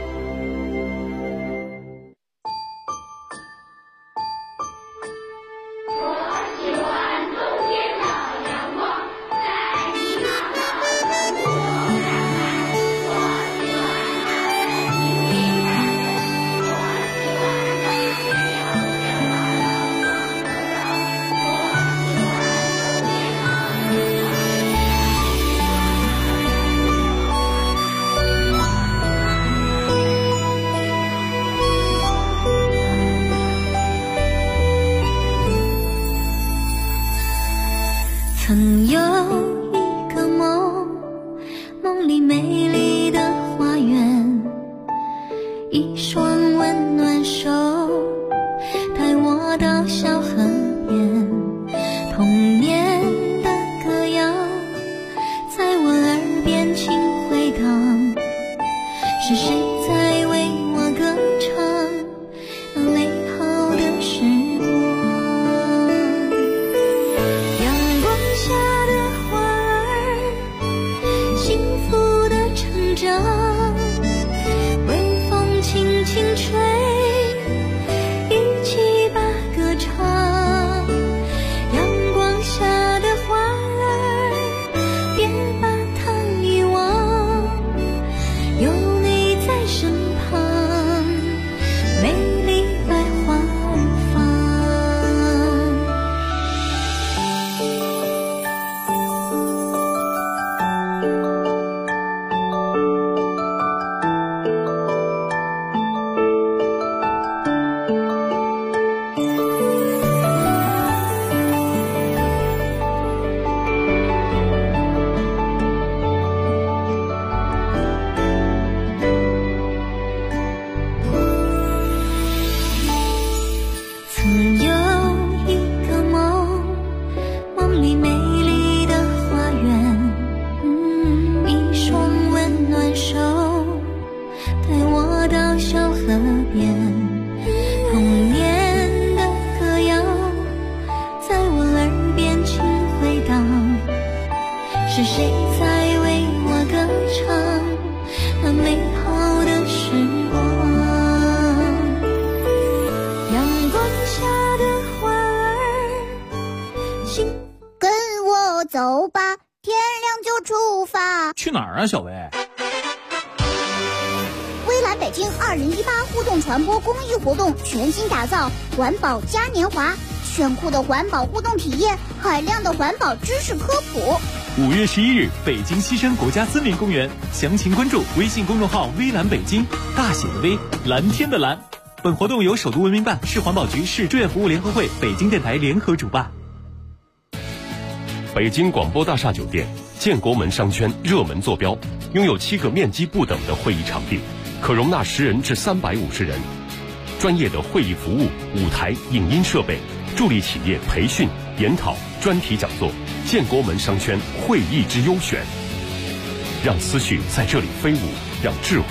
曾有一个梦，梦里美丽的花园，一双温暖手带我到小河边，童年的歌谣在我耳边轻回荡，是谁在为我歌唱那美好的时光。下的花儿，幸福的成长，微风轻轻吹，一起把歌唱。阳光下是谁在为我歌唱那美好的时光？阳光下的花儿，心跟我走吧，天亮就出发。 去哪儿啊，小薇？ 微蓝北京2018互动传播公益活动全新打造环保嘉年华，炫酷的环保互动体验，海量的环保知识科普。 5月11日，北京西山国家森林公园，详情关注微信公众号微蓝北京，大写的微，蓝天的蓝。本活动由首都文明办、市环保局、市志愿服务联合会、北京电台联合主办。 北京广播大厦酒店建国门商圈热门坐标，拥有7个面积不等的会议场地，可容纳10人至350人。专业的会议服务、舞台、影音设备，助力企业培训、研讨、专题讲座。建国门商圈会议之优选，让思绪在这里飞舞，让智慧